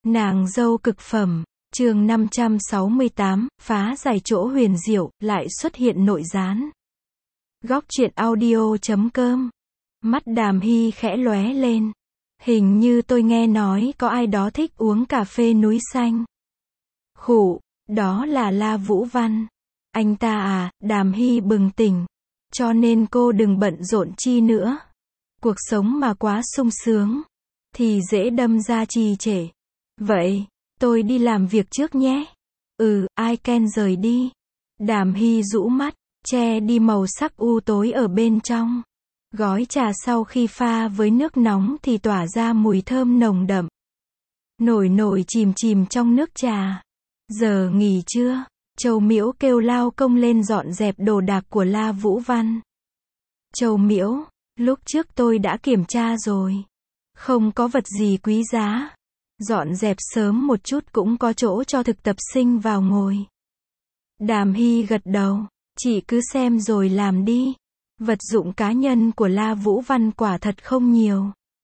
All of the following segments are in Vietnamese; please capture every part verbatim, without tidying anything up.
Nàng dâu cực phẩm, chương năm trăm sáu mươi tám, phá giải chỗ huyền diệu, lại xuất hiện nội gián. Góc truyện audio chấm com. Mắt Đàm Hy khẽ lóe lên. Hình như tôi nghe nói có ai đó thích uống cà phê núi xanh. Khụ, đó là La Vũ Văn. Anh ta à, Đàm Hy bừng tỉnh. Cho nên cô đừng bận rộn chi nữa. Cuộc sống mà quá sung sướng, thì dễ đâm ra trì trệ. Vậy, tôi đi làm việc trước nhé. Ừ, ai Ken rời đi. Đàm Hy rũ mắt, che đi màu sắc u tối ở bên trong. Gói trà sau khi pha với nước nóng thì tỏa ra mùi thơm nồng đậm. Nổi nổi chìm chìm trong nước trà. Giờ nghỉ trưa, Châu Miễu kêu lao công lên dọn dẹp đồ đạc của La Vũ Văn. Châu Miễu, lúc trước tôi đã kiểm tra rồi. Không có vật gì quý giá. Dọn dẹp sớm một chút cũng có chỗ cho thực tập sinh vào ngồi. Đàm Hy gật đầu, chị cứ xem rồi làm đi. Vật dụng cá nhân của La Vũ Văn quả thật không nhiều.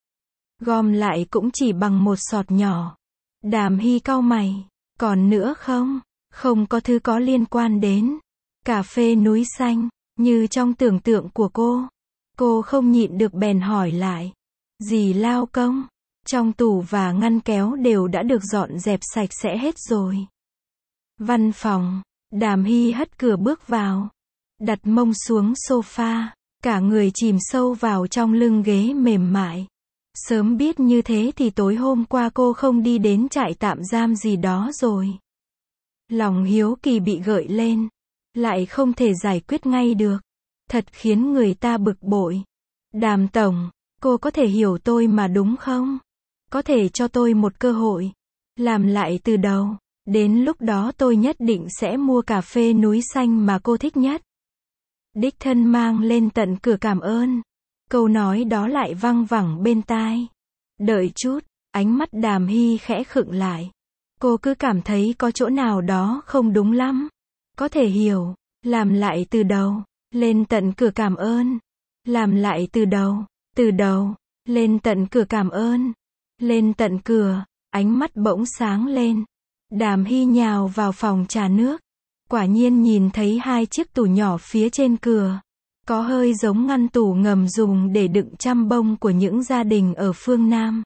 Gom lại cũng chỉ bằng một sọt nhỏ. Đàm Hy cau mày, còn nữa không? Không có thứ có liên quan đến cà phê núi xanh, như trong tưởng tượng của cô. Cô không nhịn được bèn hỏi lại. Dì lao công, trong tủ và ngăn kéo đều đã được dọn dẹp sạch sẽ hết rồi. Văn phòng, Đàm Hy hất cửa bước vào. Đặt mông xuống sofa, cả người chìm sâu vào trong lưng ghế mềm mại. Sớm biết như thế thì tối hôm qua cô không đi đến trại tạm giam gì đó rồi. Lòng hiếu kỳ bị gợi lên, lại không thể giải quyết ngay được. Thật khiến người ta bực bội. Đàm tổng, cô có thể hiểu tôi mà đúng không? Có thể cho tôi một cơ hội. Làm lại từ đầu. Đến lúc đó tôi nhất định sẽ mua cà phê núi xanh mà cô thích nhất. Đích thân mang lên tận cửa cảm ơn. Câu nói đó lại văng vẳng bên tai. Đợi chút, ánh mắt Đàm Hy khẽ khựng lại. Cô cứ cảm thấy có chỗ nào đó không đúng lắm. Có thể hiểu. Làm lại từ đầu. Lên tận cửa cảm ơn. Làm lại từ đầu. Từ đầu. Lên tận cửa cảm ơn. Lên tận cửa. Ánh mắt bỗng sáng lên. Đàm Hy nhào vào phòng trà nước. Quả nhiên nhìn thấy hai chiếc tủ nhỏ phía trên cửa. Có hơi giống ngăn tủ ngầm dùng để đựng chăm bông của những gia đình ở phương Nam.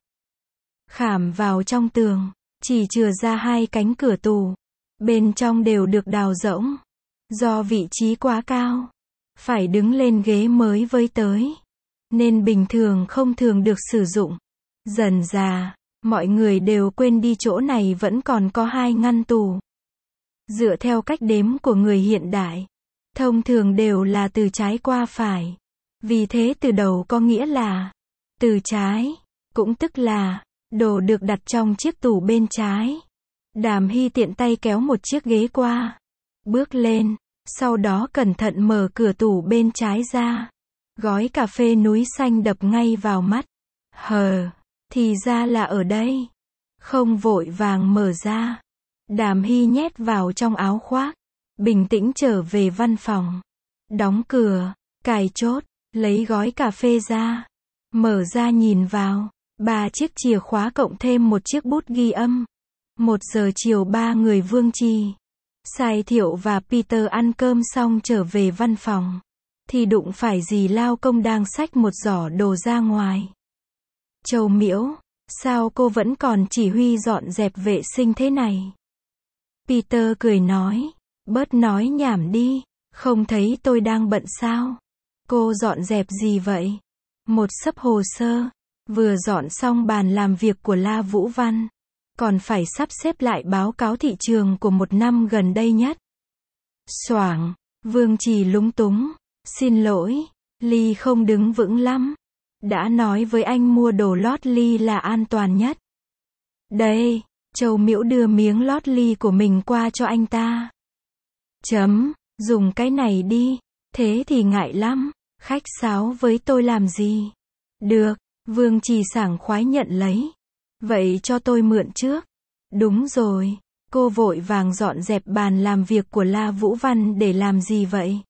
Khảm vào trong tường, chỉ chừa ra hai cánh cửa tủ. Bên trong đều được đào rỗng. Do vị trí quá cao, phải đứng lên ghế mới với tới. Nên bình thường không thường được sử dụng. Dần dà, mọi người đều quên đi chỗ này vẫn còn có hai ngăn tủ. Dựa theo cách đếm của người hiện đại, thông thường đều là từ trái qua phải. Vì thế từ đầu có nghĩa là từ trái, cũng tức là đồ được đặt trong chiếc tủ bên trái. Đàm Hy tiện tay kéo một chiếc ghế qua, bước lên, sau đó cẩn thận mở cửa tủ bên trái ra. Gói cà phê núi xanh đập ngay vào mắt. Hờ, thì ra là ở đây. Không vội vàng mở ra. Đàm Hy nhét vào trong áo khoác, bình tĩnh trở về văn phòng. Đóng cửa, cài chốt, lấy gói cà phê ra. Mở ra nhìn vào, ba chiếc chìa khóa cộng thêm một chiếc bút ghi âm. Một giờ chiều ba người Vương Trì, Sai Thiệu và Peter ăn cơm xong trở về văn phòng. Thì đụng phải dì lao công đang xách một giỏ đồ ra ngoài. Châu Miễu, sao cô vẫn còn chỉ huy dọn dẹp vệ sinh thế này? Peter cười nói, bớt nói nhảm đi, không thấy tôi đang bận sao? Cô dọn dẹp gì vậy? Một xấp hồ sơ, vừa dọn xong bàn làm việc của La Vũ Văn, còn phải sắp xếp lại báo cáo thị trường của một năm gần đây nhất. Xoảng, Vương Trì lúng túng, xin lỗi, Ly không đứng vững lắm. Đã nói với anh mua đồ lót Ly là an toàn nhất. Đây. Châu Miễu đưa miếng lót Ly của mình qua cho anh ta. Chấm, dùng cái này đi. Thế thì ngại lắm. Khách sáo với tôi làm gì? Được, Vương Trì sảng khoái nhận lấy. Vậy cho tôi mượn trước. Đúng rồi, cô vội vàng dọn dẹp bàn làm việc của La Vũ Văn để làm gì vậy?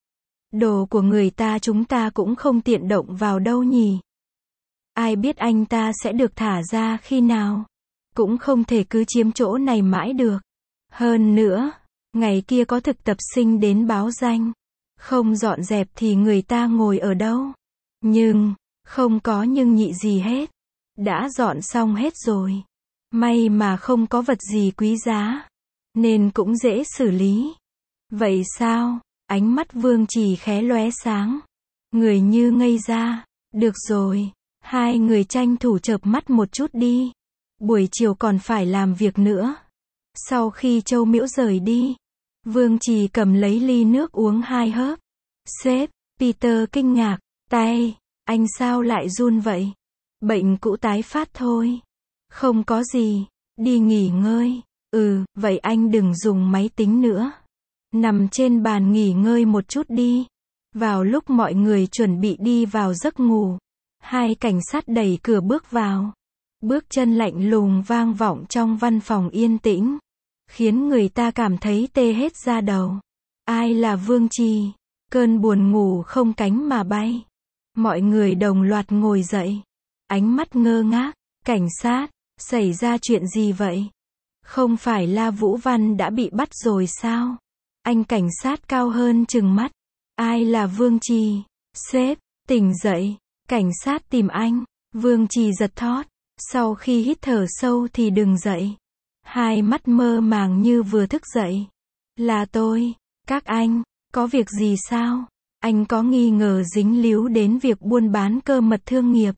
Đồ của người ta chúng ta cũng không tiện động vào đâu nhỉ? Ai biết anh ta sẽ được thả ra khi nào? cũng không thể cứ chiếm chỗ này mãi được. Hơn nữa, ngày kia có thực tập sinh đến báo danh. Không dọn dẹp thì người ta ngồi ở đâu? Nhưng, không có nhưng nhị gì hết. Đã dọn xong hết rồi. May mà không có vật gì quý giá. Nên cũng dễ xử lý. Vậy sao? Ánh mắt Vương Trì khẽ lóe sáng. Người như ngây ra. Được rồi. Hai người tranh thủ chợp mắt một chút đi. Buổi chiều còn phải làm việc nữa. Sau khi Châu Miễu rời đi, Vương Trì cầm lấy ly nước uống hai hớp. Sếp, Peter kinh ngạc. Tay, anh sao lại run vậy? Bệnh cũ tái phát thôi. Không có gì. Đi nghỉ ngơi. Ừ, vậy anh đừng dùng máy tính nữa. Nằm trên bàn nghỉ ngơi một chút đi. Vào lúc mọi người chuẩn bị đi vào giấc ngủ, hai cảnh sát đẩy cửa bước vào. Bước chân lạnh lùng vang vọng trong văn phòng yên tĩnh, khiến người ta cảm thấy tê hết da đầu. Ai là Vương Trì? Cơn buồn ngủ không cánh mà bay. Mọi người đồng loạt ngồi dậy. Ánh mắt ngơ ngác. Cảnh sát, xảy ra chuyện gì vậy? Không phải La Vũ Văn đã bị bắt rồi sao? Anh cảnh sát cao hơn trừng mắt. Ai là Vương Trì? Sếp, tỉnh dậy. Cảnh sát tìm anh. Vương Trì giật thót. Sau khi hít thở sâu thì đừng dậy. Hai mắt mơ màng như vừa thức dậy. Là tôi. Các anh, có việc gì sao? Anh có nghi ngờ dính líu đến việc buôn bán cơ mật thương nghiệp.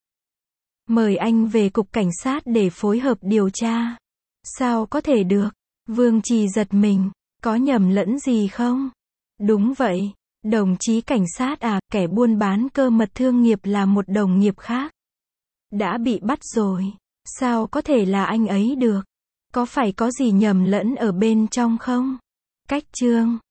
Mời anh về cục cảnh sát để phối hợp điều tra. Sao có thể được? Vương Trì giật mình. Có nhầm lẫn gì không? Đúng vậy. Đồng chí cảnh sát à, kẻ buôn bán cơ mật thương nghiệp là một đồng nghiệp khác. Đã bị bắt rồi. Sao có thể là anh ấy được? Có phải có gì nhầm lẫn ở bên trong không? Cách chương